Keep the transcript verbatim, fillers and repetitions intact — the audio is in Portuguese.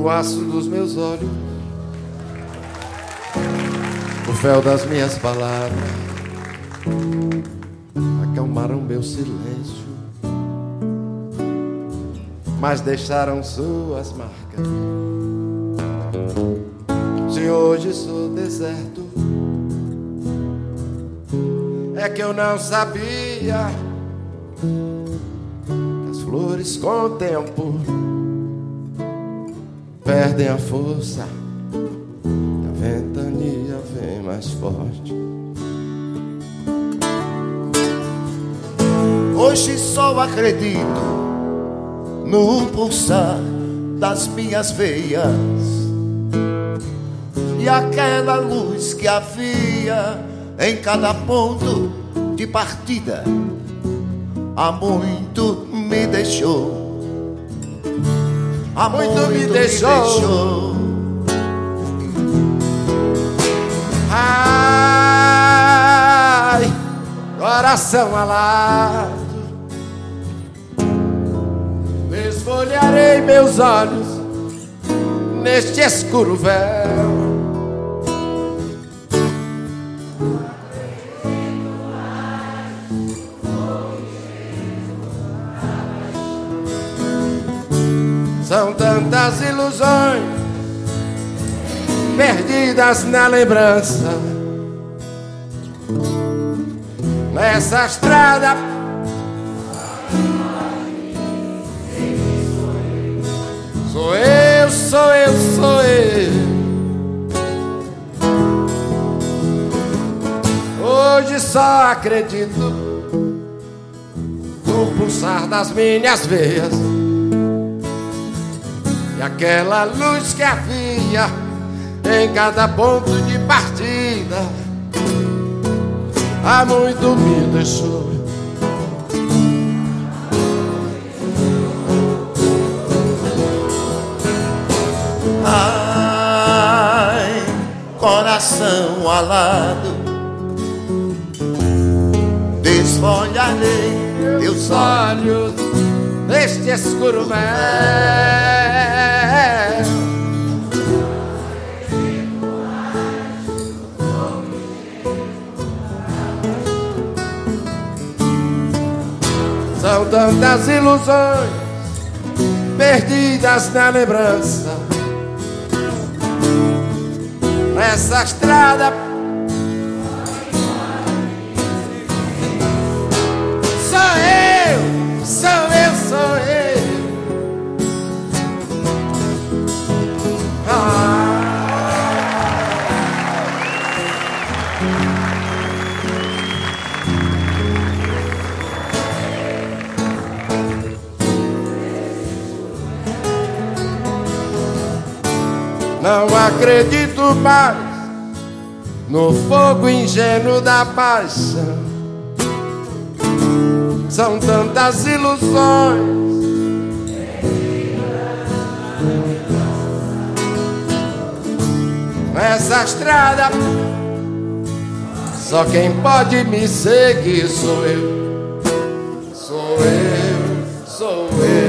o aço dos meus olhos, o fel das minhas palavras acalmaram meu silêncio, mas deixaram suas marcas. Se hoje sou deserto, é que eu não sabia que as flores com o tempo perdem a força e a ventania vem mais forte. Hoje só acredito no pulsar das minhas veias e aquela luz que havia em cada ponto de partida. Há muito me deixou, há muito, muito me, deixou. me deixou. Ai, coração alado, esfolharei meus olhos neste escuro véu. São tantas ilusões perdidas na lembrança, nessa estrada sou eu, sou eu, sou eu. Hoje só acredito no pulsar das minhas veias e aquela luz que havia em cada ponto de partida. Há muito me deixou. Ai, coração alado, desfolharei teus olhos neste escuro véu. São tantas ilusões perdidas na lembrança, nessa estrada sou eu, sou eu, sou eu. Ah. Não acredito mais no fogo ingênuo da paixão. São tantas ilusões nessa estrada, só quem pode me seguir sou eu, sou eu, sou eu.